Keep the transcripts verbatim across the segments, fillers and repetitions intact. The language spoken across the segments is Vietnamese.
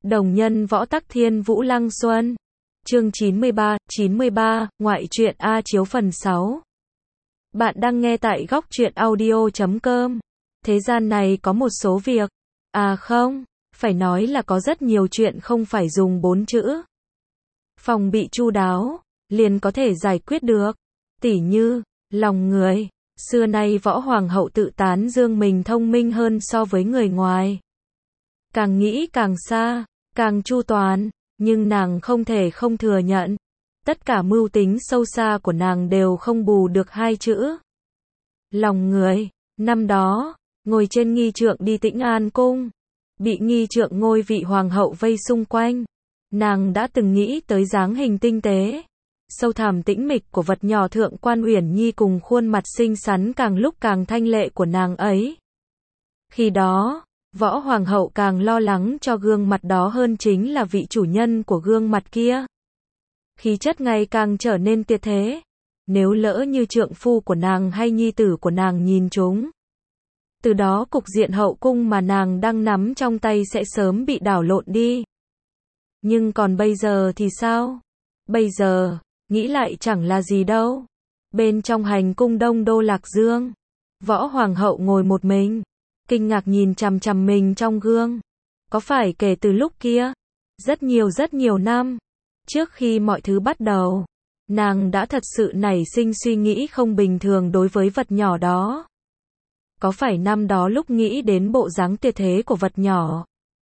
Đồng nhân võ tắc thiên vũ lăng xuân. Chương chín mươi ba, chín mươi ba, ngoại truyện A Chiếu phần sáu. Bạn đang nghe tại góc truyện audio chấm com. Thế gian này có một số việc, à không, phải nói là có rất nhiều chuyện không phải dùng bốn chữ phòng bị chu đáo, liền có thể giải quyết được. Tỉ như, lòng người, xưa nay võ hoàng hậu tự tán dương mình thông minh hơn so với người ngoài. Càng nghĩ càng xa, càng chu toàn, nhưng nàng không thể không thừa nhận. Tất cả mưu tính sâu xa của nàng đều không bù được hai chữ. Lòng người, năm đó, ngồi trên nghi trượng đi Tĩnh An Cung, bị nghi trượng ngôi vị hoàng hậu vây xung quanh. Nàng đã từng nghĩ tới dáng hình tinh tế, sâu thẳm tĩnh mịch của vật nhỏ thượng quan Uyển Nhi cùng khuôn mặt xinh xắn càng lúc càng thanh lệ của nàng ấy. Khi đó, võ hoàng hậu càng lo lắng cho gương mặt đó hơn chính là vị chủ nhân của gương mặt kia. Khí chất ngày càng trở nên tuyệt thế. Nếu lỡ như trượng phu của nàng hay nhi tử của nàng nhìn chúng, từ đó cục diện hậu cung mà nàng đang nắm trong tay sẽ sớm bị đảo lộn đi. Nhưng còn bây giờ thì sao? Bây giờ, nghĩ lại chẳng là gì đâu. Bên trong hành cung Đông Đô Lạc Dương, võ hoàng hậu ngồi một mình, kinh ngạc nhìn chằm chằm mình trong gương. Có phải kể từ lúc kia, rất nhiều rất nhiều năm, trước khi mọi thứ bắt đầu, nàng đã thật sự nảy sinh suy nghĩ không bình thường đối với vật nhỏ đó? Có phải năm đó lúc nghĩ đến bộ dáng tuyệt thế của vật nhỏ,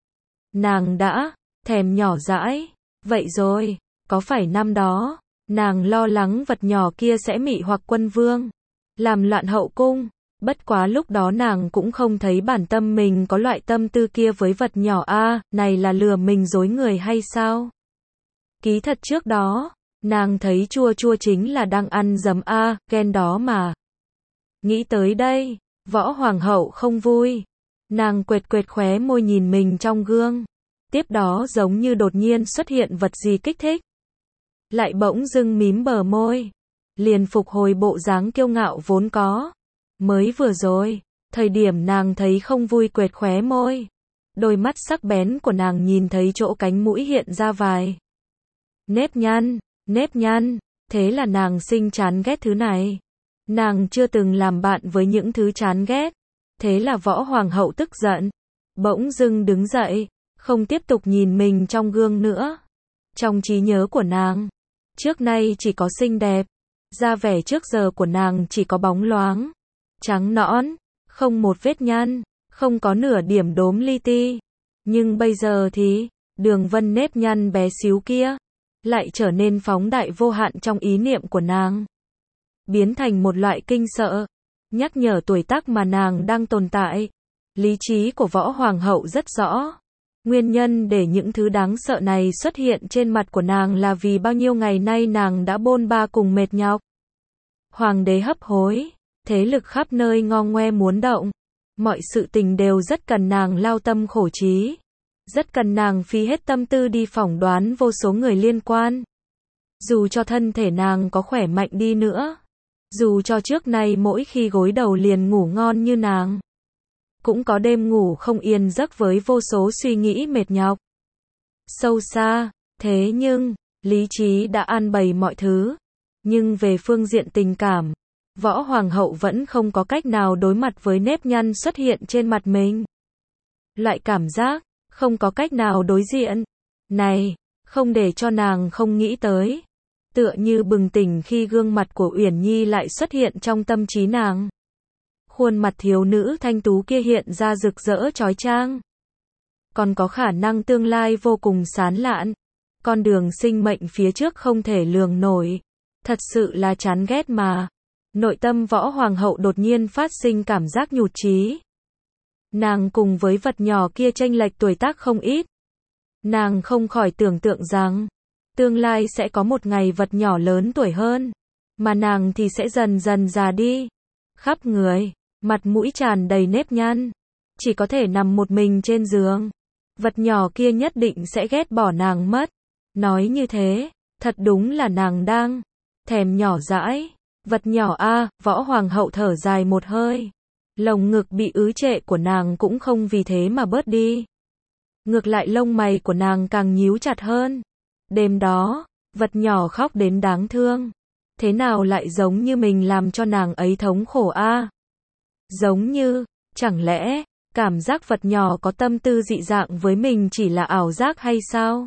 nàng đã thèm nhỏ dãi? Vậy rồi, có phải năm đó, nàng lo lắng vật nhỏ kia sẽ mị hoặc quân vương, làm loạn hậu cung? Bất quá lúc đó nàng cũng không thấy bản tâm mình có loại tâm tư kia với vật nhỏ a, à, này là lừa mình dối người hay sao? Ký thật trước đó, nàng thấy chua chua chính là đang ăn dấm a, à, ghen đó mà. Nghĩ tới đây, võ hoàng hậu không vui. Nàng quệt quệt khóe môi nhìn mình trong gương. Tiếp đó giống như đột nhiên xuất hiện vật gì kích thích. Lại bỗng dưng mím bờ môi. Liền phục hồi bộ dáng kiêu ngạo vốn có. Mới vừa rồi, thời điểm nàng thấy không vui quệt khóe môi. Đôi mắt sắc bén của nàng nhìn thấy chỗ cánh mũi hiện ra vài nếp nhăn, nếp nhăn, thế là nàng sinh chán ghét thứ này. Nàng chưa từng làm bạn với những thứ chán ghét. Thế là võ hoàng hậu tức giận, bỗng dưng đứng dậy, không tiếp tục nhìn mình trong gương nữa. Trong trí nhớ của nàng, trước nay chỉ có xinh đẹp, da vẻ trước giờ của nàng chỉ có bóng loáng, trắng nõn, không một vết nhăn, không có nửa điểm đốm li ti. Nhưng bây giờ thì, đường vân nếp nhăn bé xíu kia, lại trở nên phóng đại vô hạn trong ý niệm của nàng. Biến thành một loại kinh sợ, nhắc nhở tuổi tác mà nàng đang tồn tại. Lý trí của võ hoàng hậu rất rõ. Nguyên nhân để những thứ đáng sợ này xuất hiện trên mặt của nàng là vì bao nhiêu ngày nay nàng đã bôn ba cùng mệt nhọc. Hoàng đế hấp hối, thế lực khắp nơi ngo ngoe muốn động. Mọi sự tình đều rất cần nàng lao tâm khổ trí. Rất cần nàng phí hết tâm tư đi phỏng đoán vô số người liên quan. Dù cho thân thể nàng có khỏe mạnh đi nữa, dù cho trước nay mỗi khi gối đầu liền ngủ ngon như nàng, cũng có đêm ngủ không yên giấc với vô số suy nghĩ mệt nhọc. Sâu xa, thế nhưng, lý trí đã an bày mọi thứ. Nhưng về phương diện tình cảm, võ hoàng hậu vẫn không có cách nào đối mặt với nếp nhăn xuất hiện trên mặt mình. Loại cảm giác, không có cách nào đối diện. Này, không để cho nàng không nghĩ tới. Tựa như bừng tỉnh khi gương mặt của Uyển Nhi lại xuất hiện trong tâm trí nàng. Khuôn mặt thiếu nữ thanh tú kia hiện ra rực rỡ chói chang. Còn có khả năng tương lai vô cùng sán lạn. Con đường sinh mệnh phía trước không thể lường nổi. Thật sự là chán ghét mà. Nội tâm võ hoàng hậu đột nhiên phát sinh cảm giác nhụt chí. Nàng cùng với vật nhỏ kia chênh lệch tuổi tác không ít. Nàng không khỏi tưởng tượng rằng, tương lai sẽ có một ngày vật nhỏ lớn tuổi hơn, mà nàng thì sẽ dần dần già đi. Khắp người, mặt mũi tràn đầy nếp nhăn, chỉ có thể nằm một mình trên giường. Vật nhỏ kia nhất định sẽ ghét bỏ nàng mất. Nói như thế, thật đúng là nàng đang thèm nhỏ dãi. Vật nhỏ a, à, võ hoàng hậu thở dài một hơi. Lồng ngực bị ứ trệ của nàng cũng không vì thế mà bớt đi. Ngược lại lông mày của nàng càng nhíu chặt hơn. Đêm đó, vật nhỏ khóc đến đáng thương. Thế nào lại giống như mình làm cho nàng ấy thống khổ a? À? Giống như, chẳng lẽ, cảm giác vật nhỏ có tâm tư dị dạng với mình chỉ là ảo giác hay sao?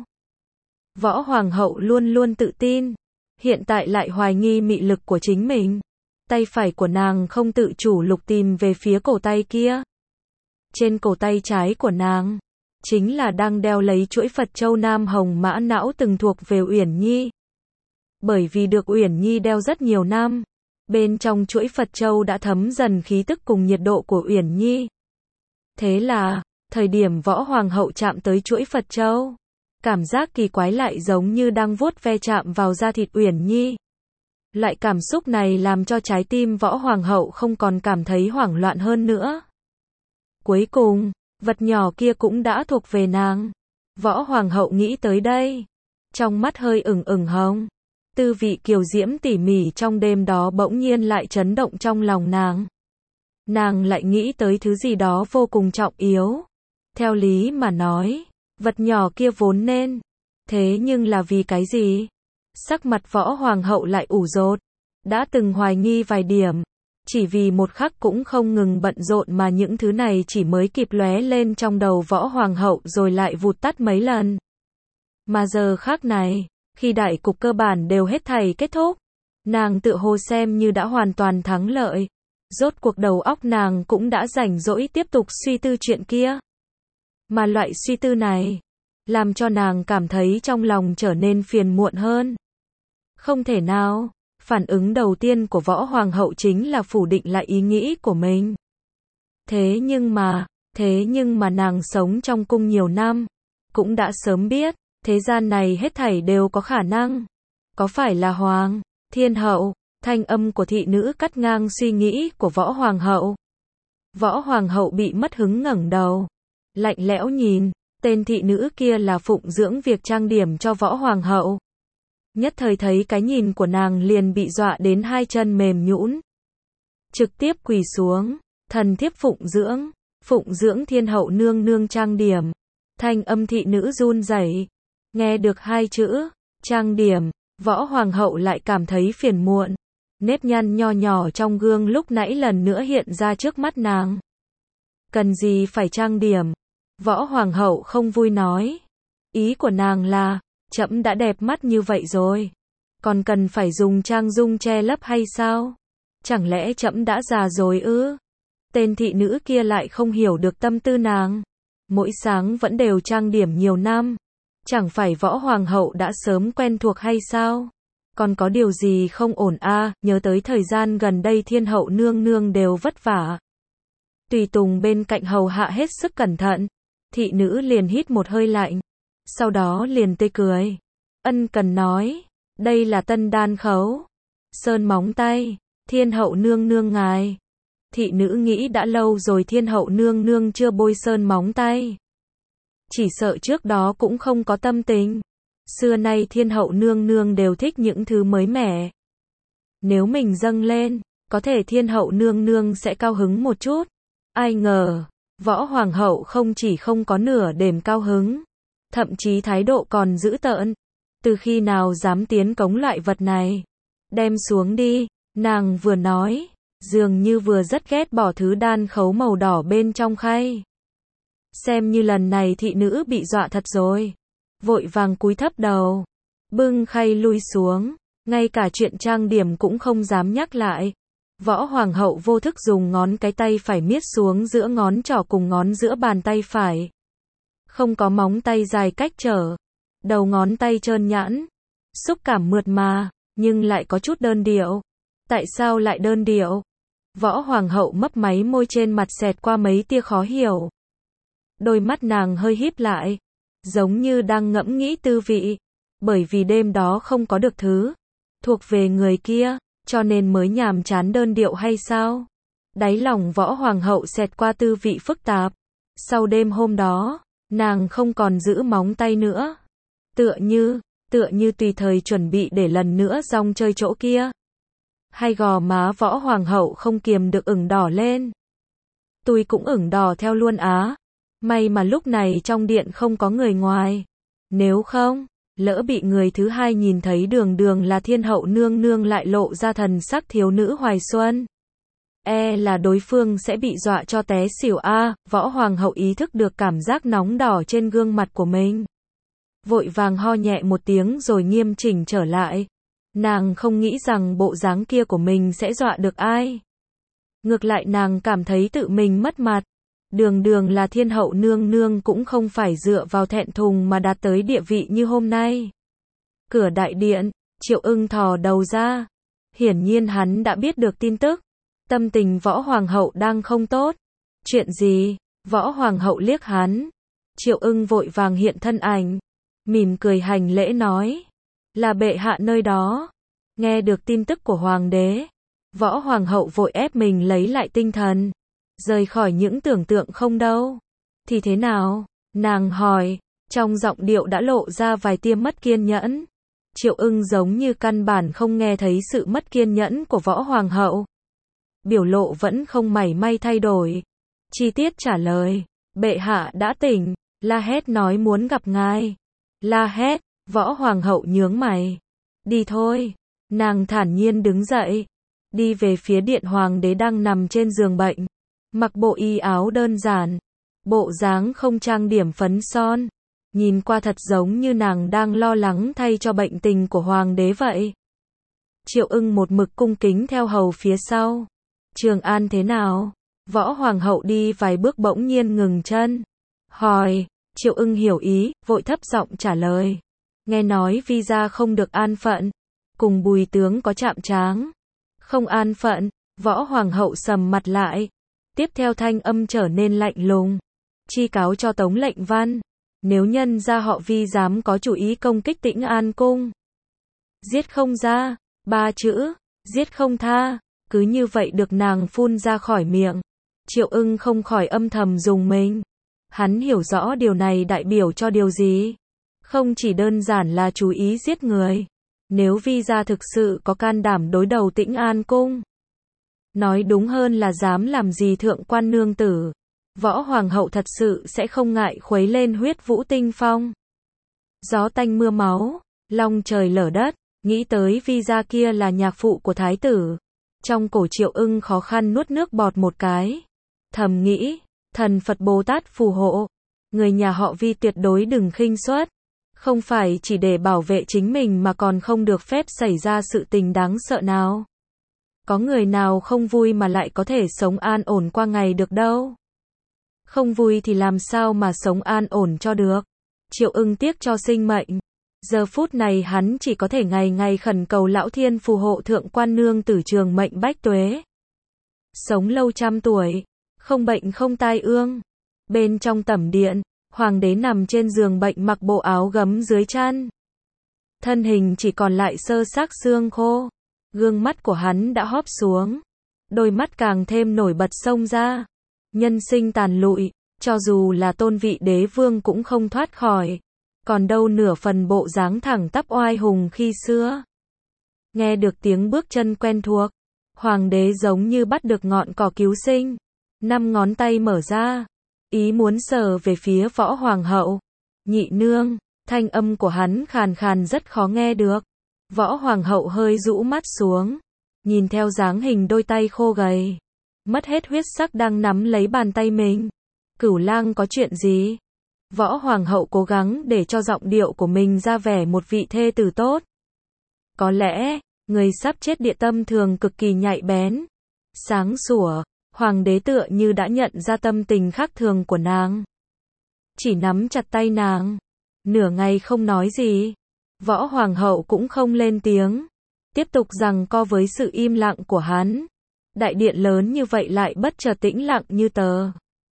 Võ Hoàng hậu luôn luôn tự tin, hiện tại lại hoài nghi mị lực của chính mình. Tay phải của nàng không tự chủ lục tìm về phía cổ tay kia. Trên cổ tay trái của nàng, chính là đang đeo lấy chuỗi Phật châu Nam Hồng Mã Não từng thuộc về Uyển Nhi. Bởi vì được Uyển Nhi đeo rất nhiều năm, bên trong chuỗi Phật châu đã thấm dần khí tức cùng nhiệt độ của Uyển Nhi. Thế là, thời điểm Võ Hoàng hậu chạm tới chuỗi Phật châu, cảm giác kỳ quái lại giống như đang vuốt ve chạm vào da thịt Uyển Nhi. Loại cảm xúc này làm cho trái tim Võ Hoàng hậu không còn cảm thấy hoảng loạn hơn nữa. Cuối cùng, vật nhỏ kia cũng đã thuộc về nàng. Võ Hoàng hậu nghĩ tới đây, trong mắt hơi ửng ửng hồng. Tư vị kiều diễm tỉ mỉ trong đêm đó bỗng nhiên lại chấn động trong lòng nàng. Nàng lại nghĩ tới thứ gì đó vô cùng trọng yếu. Theo lý mà nói, vật nhỏ kia vốn nên. Thế nhưng là vì cái gì? Sắc mặt Võ Hoàng hậu lại ủ rột. Đã từng hoài nghi vài điểm. Chỉ vì một khắc cũng không ngừng bận rộn mà những thứ này chỉ mới kịp lóe lên trong đầu Võ Hoàng hậu rồi lại vụt tắt mấy lần. Mà giờ khắc này, khi đại cục cơ bản đều hết thảy kết thúc, nàng tự hồ xem như đã hoàn toàn thắng lợi. Rốt cuộc đầu óc nàng cũng đã rảnh rỗi tiếp tục suy tư chuyện kia. Mà loại suy tư này, làm cho nàng cảm thấy trong lòng trở nên phiền muộn hơn. Không thể nào, phản ứng đầu tiên của Võ Hoàng hậu chính là phủ định lại ý nghĩ của mình. Thế nhưng mà, thế nhưng mà nàng sống trong cung nhiều năm, cũng đã sớm biết, thế gian này hết thảy đều có khả năng. Có phải là Hoàng, Thiên hậu? Thanh âm của thị nữ cắt ngang suy nghĩ của Võ Hoàng hậu. Võ Hoàng hậu bị mất hứng ngẩng đầu, lạnh lẽo nhìn, tên thị nữ kia là phụng dưỡng việc trang điểm cho Võ Hoàng hậu. Nhất thời thấy cái nhìn của nàng liền bị dọa đến hai chân mềm nhũn. Trực tiếp quỳ xuống, thần thiếp phụng dưỡng, phụng dưỡng Thiên hậu nương nương trang điểm. Thanh âm thị nữ run rẩy, nghe được hai chữ, trang điểm, Võ Hoàng hậu lại cảm thấy phiền muộn. Nếp nhăn nho nhỏ trong gương lúc nãy lần nữa hiện ra trước mắt nàng. Cần gì phải trang điểm? Võ Hoàng hậu không vui nói. Ý của nàng là, trẫm đã đẹp mắt như vậy rồi, còn cần phải dùng trang dung che lấp hay sao? Chẳng lẽ trẫm đã già rồi ư? Tên thị nữ kia lại không hiểu được tâm tư nàng. Mỗi sáng vẫn đều trang điểm nhiều năm. Chẳng phải Võ Hoàng hậu đã sớm quen thuộc hay sao? Còn có điều gì không ổn a? À, nhớ tới thời gian gần đây Thiên hậu nương nương đều vất vả. Tùy tùng bên cạnh hầu hạ hết sức cẩn thận. Thị nữ liền hít một hơi lạnh. Sau đó liền tươi cười. Ân cần nói. Đây là tân đan khấu. Sơn móng tay. Thiên hậu nương nương ngài. Thị nữ nghĩ đã lâu rồi Thiên hậu nương nương chưa bôi sơn móng tay. Chỉ sợ trước đó cũng không có tâm tình. Xưa nay Thiên hậu nương nương đều thích những thứ mới mẻ. Nếu mình dâng lên, có thể Thiên hậu nương nương sẽ cao hứng một chút. Ai ngờ, Võ Hoàng hậu không chỉ không có nửa đêm cao hứng, thậm chí thái độ còn dữ tợn. Từ khi nào dám tiến cống loại vật này? Đem xuống đi, nàng vừa nói, dường như vừa rất ghét bỏ thứ đan khấu màu đỏ bên trong khay. Xem như lần này thị nữ bị dọa thật rồi. Vội vàng cúi thấp đầu, bưng khay lui xuống, ngay cả chuyện trang điểm cũng không dám nhắc lại. Võ Hoàng hậu vô thức dùng ngón cái tay phải miết xuống giữa ngón trỏ cùng ngón giữa bàn tay phải. Không có móng tay dài cách trở, đầu ngón tay trơn nhẵn, xúc cảm mượt mà, nhưng lại có chút đơn điệu. Tại sao lại đơn điệu? Võ Hoàng hậu mấp máy môi, trên mặt xẹt qua mấy tia khó hiểu. Đôi mắt nàng hơi híp lại, giống như đang ngẫm nghĩ tư vị. Bởi vì đêm đó không có được thứ thuộc về người kia, cho nên mới nhàm chán đơn điệu hay sao? Đáy lòng Võ Hoàng hậu xẹt qua tư vị phức tạp. Sau đêm hôm đó, nàng không còn giữ móng tay nữa. Tựa như, tựa như tùy thời chuẩn bị để lần nữa rong chơi chỗ kia. Hai gò má Võ Hoàng hậu không kiềm được ửng đỏ lên. Tôi cũng ửng đỏ theo luôn á. May mà lúc này trong điện không có người ngoài. Nếu không, lỡ bị người thứ hai nhìn thấy đường đường là thiên hậu nương nương lại lộ ra thần sắc thiếu nữ hoài xuân. E là đối phương sẽ bị dọa cho té xỉu a. Võ hoàng hậu ý thức được cảm giác nóng đỏ trên gương mặt của mình. Vội vàng ho nhẹ một tiếng rồi nghiêm chỉnh trở lại. Nàng không nghĩ rằng bộ dáng kia của mình sẽ dọa được ai. Ngược lại nàng cảm thấy tự mình mất mặt. Đường đường là thiên hậu nương nương cũng không phải dựa vào thẹn thùng mà đạt tới địa vị như hôm nay. Cửa đại điện, Triệu Ưng thò đầu ra. Hiển nhiên hắn đã biết được tin tức. Tâm tình võ hoàng hậu đang không tốt. Chuyện gì? Võ hoàng hậu liếc hắn. Triệu Ưng vội vàng hiện thân ảnh. Mỉm cười hành lễ nói. Là bệ hạ nơi đó. Nghe được tin tức của hoàng đế. Võ hoàng hậu vội ép mình lấy lại tinh thần. Rời khỏi những tưởng tượng không đâu. Thì thế nào? Nàng hỏi. Trong giọng điệu đã lộ ra vài tia mất kiên nhẫn. Triệu Ưng giống như căn bản không nghe thấy sự mất kiên nhẫn của võ hoàng hậu. Biểu lộ vẫn không mảy may thay đổi. Chi tiết trả lời. Bệ hạ đã tỉnh. La Hét nói muốn gặp ngài. La Hét. Võ hoàng hậu nhướng mày. Đi thôi. Nàng thản nhiên đứng dậy. Đi về phía điện hoàng đế đang nằm trên giường bệnh. Mặc bộ y áo đơn giản. Bộ dáng không trang điểm phấn son. Nhìn qua thật giống như nàng đang lo lắng thay cho bệnh tình của hoàng đế vậy. Triệu Ưng một mực cung kính theo hầu phía sau. Trường An thế nào? Võ hoàng hậu đi vài bước bỗng nhiên ngừng chân. Hỏi. Triệu Ưng hiểu ý, vội thấp giọng trả lời. Nghe nói visa không được an phận. Cùng Bùi tướng có chạm tráng. Không an phận. Võ hoàng hậu sầm mặt lại. Tiếp theo thanh âm trở nên lạnh lùng. Chi cáo cho Tống lệnh văn. Nếu nhân ra họ Vi dám có chủ ý công kích Tĩnh An cung. Giết không ra. Ba chữ. Giết không tha. Cứ như vậy được nàng phun ra khỏi miệng. Triệu Ưng không khỏi âm thầm dùng mình. Hắn hiểu rõ điều này đại biểu cho điều gì. Không chỉ đơn giản là chú ý giết người. Nếu Vi gia thực sự có can đảm đối đầu Tĩnh An cung. Nói đúng hơn là dám làm gì thượng quan nương tử. Võ hoàng hậu thật sự sẽ không ngại khuấy lên huyết vũ tinh phong. Gió tanh mưa máu, long trời lở đất, nghĩ tới Vi gia kia là nhạc phụ của thái tử. Trong cổ Triệu Ưng khó khăn nuốt nước bọt một cái. Thầm nghĩ, thần Phật Bồ Tát phù hộ. Người nhà họ Vi tuyệt đối đừng khinh suất. Không phải chỉ để bảo vệ chính mình mà còn không được phép xảy ra sự tình đáng sợ nào. Có người nào không vui mà lại có thể sống an ổn qua ngày được đâu. Không vui thì làm sao mà sống an ổn cho được. Triệu Ưng tiếc cho sinh mệnh. Giờ phút này hắn chỉ có thể ngày ngày khẩn cầu lão thiên phù hộ thượng quan nương tử trường mệnh bách tuế. Sống lâu trăm tuổi. Không bệnh không tai ương. Bên trong tẩm điện, hoàng đế nằm trên giường bệnh mặc bộ áo gấm dưới chăn. Thân hình chỉ còn lại sơ xác xương khô. Gương mắt của hắn đã hóp xuống. Đôi mắt càng thêm nổi bật xông ra. Nhân sinh tàn lụi, cho dù là tôn vị đế vương cũng không thoát khỏi. Còn đâu nửa phần bộ dáng thẳng tắp oai hùng khi xưa. Nghe được tiếng bước chân quen thuộc. Hoàng đế giống như bắt được ngọn cỏ cứu sinh. Năm ngón tay mở ra. Ý muốn sờ về phía võ hoàng hậu. Nhị nương, thanh âm của hắn khàn khàn rất khó nghe được. Võ hoàng hậu hơi rũ mắt xuống. Nhìn theo dáng hình đôi tay khô gầy. Mất hết huyết sắc đang nắm lấy bàn tay mình. Cửu lang có chuyện gì? Võ hoàng hậu cố gắng để cho giọng điệu của mình ra vẻ một vị thê tử tốt. Có lẽ, người sắp chết địa tâm thường cực kỳ nhạy bén. Sáng sủa, hoàng đế tựa như đã nhận ra tâm tình khác thường của nàng. Chỉ nắm chặt tay nàng. Nửa ngày không nói gì. Võ hoàng hậu cũng không lên tiếng. Tiếp tục giằng co với sự im lặng của hắn. Đại điện lớn như vậy lại bất chợt tĩnh lặng như tờ.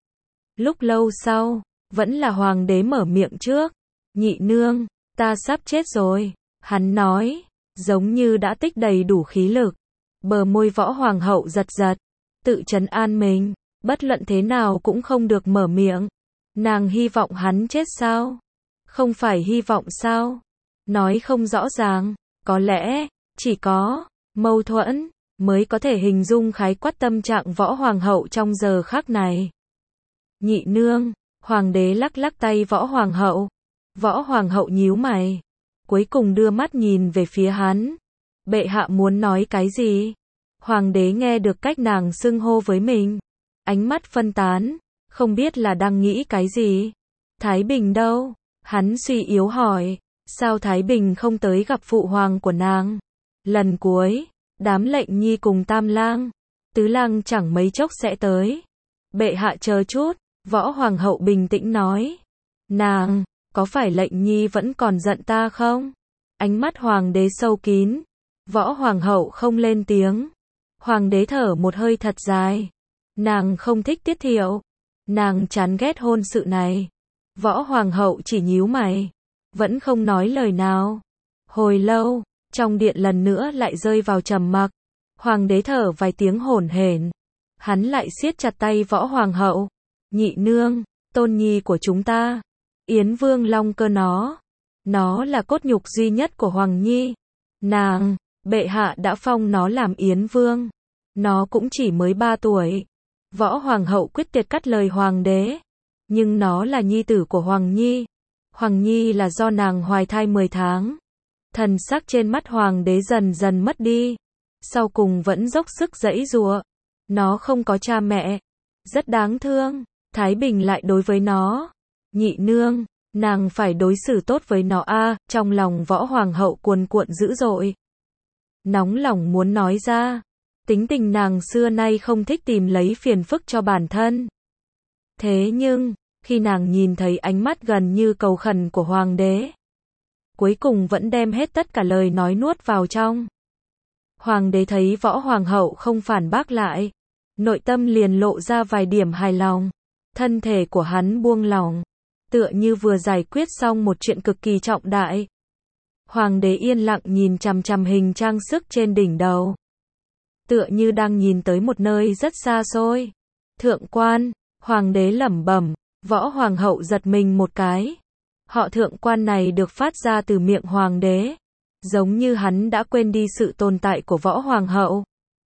Lúc lâu sau, vẫn là hoàng đế mở miệng trước. Nhị nương, ta sắp chết rồi. Hắn nói, giống như đã tích đầy đủ khí lực. Bờ môi võ hoàng hậu giật giật. Tự trấn an mình, bất luận thế nào cũng không được mở miệng. Nàng hy vọng hắn chết sao? Không phải hy vọng sao? Nói không rõ ràng, có lẽ, chỉ có mâu thuẫn mới có thể hình dung khái quát tâm trạng võ hoàng hậu trong giờ khắc này. Nhị nương, Hoàng đế lắc lắc tay võ hoàng hậu. Võ hoàng hậu nhíu mày. Cuối cùng đưa mắt nhìn về phía hắn. Bệ hạ muốn nói cái gì? Hoàng đế nghe được cách nàng xưng hô với mình. Ánh mắt phân tán. Không biết là đang nghĩ cái gì. Thái Bình đâu? Hắn suy yếu hỏi. Sao Thái Bình không tới gặp phụ hoàng của nàng? Lần cuối, đám lệnh nhi cùng tam lang, tứ lang chẳng mấy chốc sẽ tới. Bệ hạ chờ chút, võ hoàng hậu bình tĩnh nói. Nàng, có phải lệnh nhi vẫn còn giận ta không? Ánh mắt hoàng đế sâu kín. Võ hoàng hậu không lên tiếng. Hoàng đế thở một hơi thật dài. Nàng không thích Tiết Thiệu. Nàng chán ghét hôn sự này. Võ hoàng hậu chỉ nhíu mày. Vẫn không nói lời nào. Hồi lâu, trong điện lần nữa lại rơi vào trầm mặc. Hoàng đế thở vài tiếng hổn hển. Hắn lại siết chặt tay võ hoàng hậu. Nhị nương, tôn nhi của chúng ta. Yến Vương Long Cơ nó. Nó là cốt nhục duy nhất của Hoàng Nhi. Nàng, bệ hạ đã phong nó làm Yến Vương. Nó cũng chỉ mới ba tuổi. Võ hoàng hậu quyết tuyệt cắt lời hoàng đế. Nhưng nó là nhi tử của Hoàng Nhi. Hoàng Nhi là do nàng hoài thai mười tháng. Thần sắc trên mắt hoàng đế dần dần mất đi. Sau cùng vẫn dốc sức giãy giụa. Nó không có cha mẹ. Rất đáng thương. Thái Bình lại đối với nó. Nhị nương, nàng phải đối xử tốt với nó a. À, trong lòng võ hoàng hậu cuồn cuộn dữ dội. Nóng lòng muốn nói ra. Tính tình nàng xưa nay không thích tìm lấy phiền phức cho bản thân. Thế nhưng, khi nàng nhìn thấy ánh mắt gần như cầu khẩn của hoàng đế, cuối cùng vẫn đem hết tất cả lời nói nuốt vào trong. Hoàng đế thấy võ hoàng hậu không phản bác lại, nội tâm liền lộ ra vài điểm hài lòng. Thân thể của hắn buông lỏng, tựa như vừa giải quyết xong một chuyện cực kỳ trọng đại. Hoàng đế yên lặng nhìn chằm chằm hình trang sức trên đỉnh đầu, tựa như đang nhìn tới một nơi rất xa xôi. Thượng quan, hoàng đế lẩm bẩm. Võ hoàng hậu giật mình một cái. Họ thượng quan này được phát ra từ miệng hoàng đế. Giống như hắn đã quên đi sự tồn tại của võ hoàng hậu.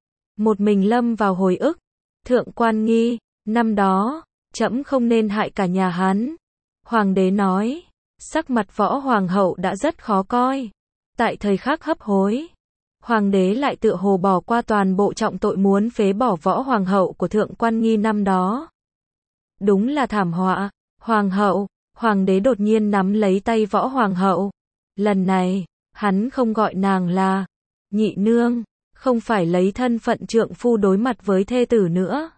Một mình lâm vào hồi ức. Thượng quan nghi, năm đó, trẫm không nên hại cả nhà hắn. Hoàng đế nói. Sắc mặt võ hoàng hậu đã rất khó coi. Tại thời khắc hấp hối, hoàng đế lại tựa hồ bỏ qua toàn bộ trọng tội muốn phế bỏ võ hoàng hậu của thượng quan nghi năm đó. Đúng là thảm họa. Hoàng hậu, hoàng đế đột nhiên nắm lấy tay võ hoàng hậu. Lần này, hắn không gọi nàng là nhị nương, không phải lấy thân phận trượng phu đối mặt với thê tử nữa,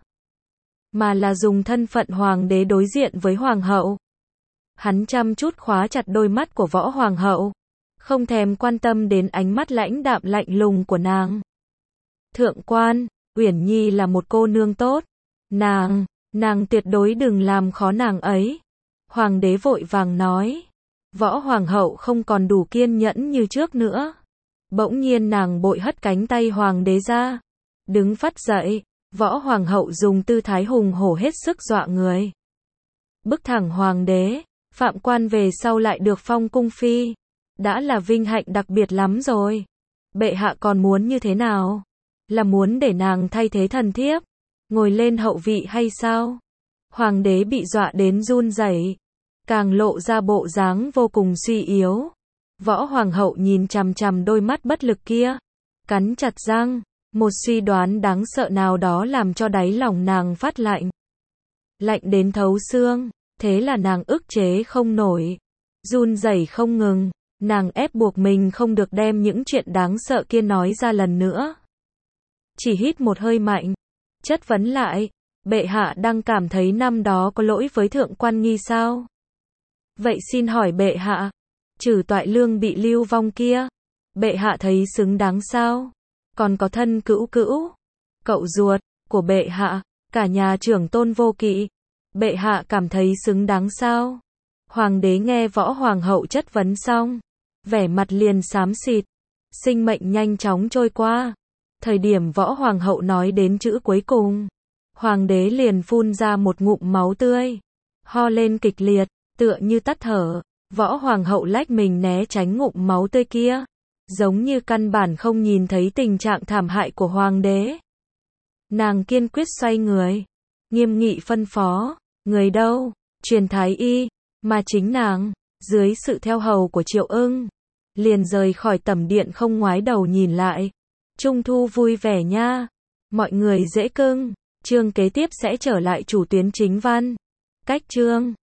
mà là dùng thân phận hoàng đế đối diện với hoàng hậu. Hắn chăm chút khóa chặt đôi mắt của võ hoàng hậu, không thèm quan tâm đến ánh mắt lãnh đạm lạnh lùng của nàng. Thượng quan, Uyển Nhi là một cô nương tốt. Nàng, nàng tuyệt đối đừng làm khó nàng ấy. Hoàng đế vội vàng nói. Võ hoàng hậu không còn đủ kiên nhẫn như trước nữa. Bỗng nhiên nàng bội hất cánh tay hoàng đế ra. Đứng phắt dậy, võ hoàng hậu dùng tư thái hùng hổ hết sức dọa người. Bức thẳng hoàng đế, phạm quan về sau lại được phong cung phi. Đã là vinh hạnh đặc biệt lắm rồi. Bệ hạ còn muốn như thế nào? Là muốn để nàng thay thế thần thiếp, ngồi lên hậu vị hay sao? Hoàng đế bị dọa đến run rẩy, càng lộ ra bộ dáng vô cùng suy yếu. Võ hoàng hậu nhìn chằm chằm đôi mắt bất lực kia, cắn chặt răng, một suy đoán đáng sợ nào đó làm cho đáy lòng nàng phát lạnh. Lạnh đến thấu xương, thế là nàng ức chế không nổi, run rẩy không ngừng, nàng ép buộc mình không được đem những chuyện đáng sợ kia nói ra lần nữa. Chỉ hít một hơi mạnh, chất vấn lại, bệ hạ đang cảm thấy năm đó có lỗi với thượng quan nghi sao? Vậy xin hỏi bệ hạ, trừ Toại Lương bị lưu vong kia, bệ hạ thấy xứng đáng sao? Còn có thân cữu cữu, cậu ruột của bệ hạ, cả nhà trưởng tôn vô kỵ, bệ hạ cảm thấy xứng đáng sao? Hoàng đế nghe võ hoàng hậu chất vấn xong, vẻ mặt liền xám xịt, sinh mệnh nhanh chóng trôi qua. Thời điểm võ hoàng hậu nói đến chữ cuối cùng, hoàng đế liền phun ra một ngụm máu tươi, ho lên kịch liệt, tựa như tắt thở. Võ hoàng hậu lách mình né tránh ngụm máu tươi kia, giống như căn bản không nhìn thấy tình trạng thảm hại của hoàng đế. Nàng kiên quyết xoay người, nghiêm nghị phân phó, người đâu, truyền thái y, mà chính nàng, dưới sự theo hầu của Triệu Ưng, liền rời khỏi tẩm điện không ngoái đầu nhìn lại. Trung thu vui vẻ nha, mọi người dễ cưng. Chương kế tiếp sẽ trở lại chủ tuyến chính văn. Cách chương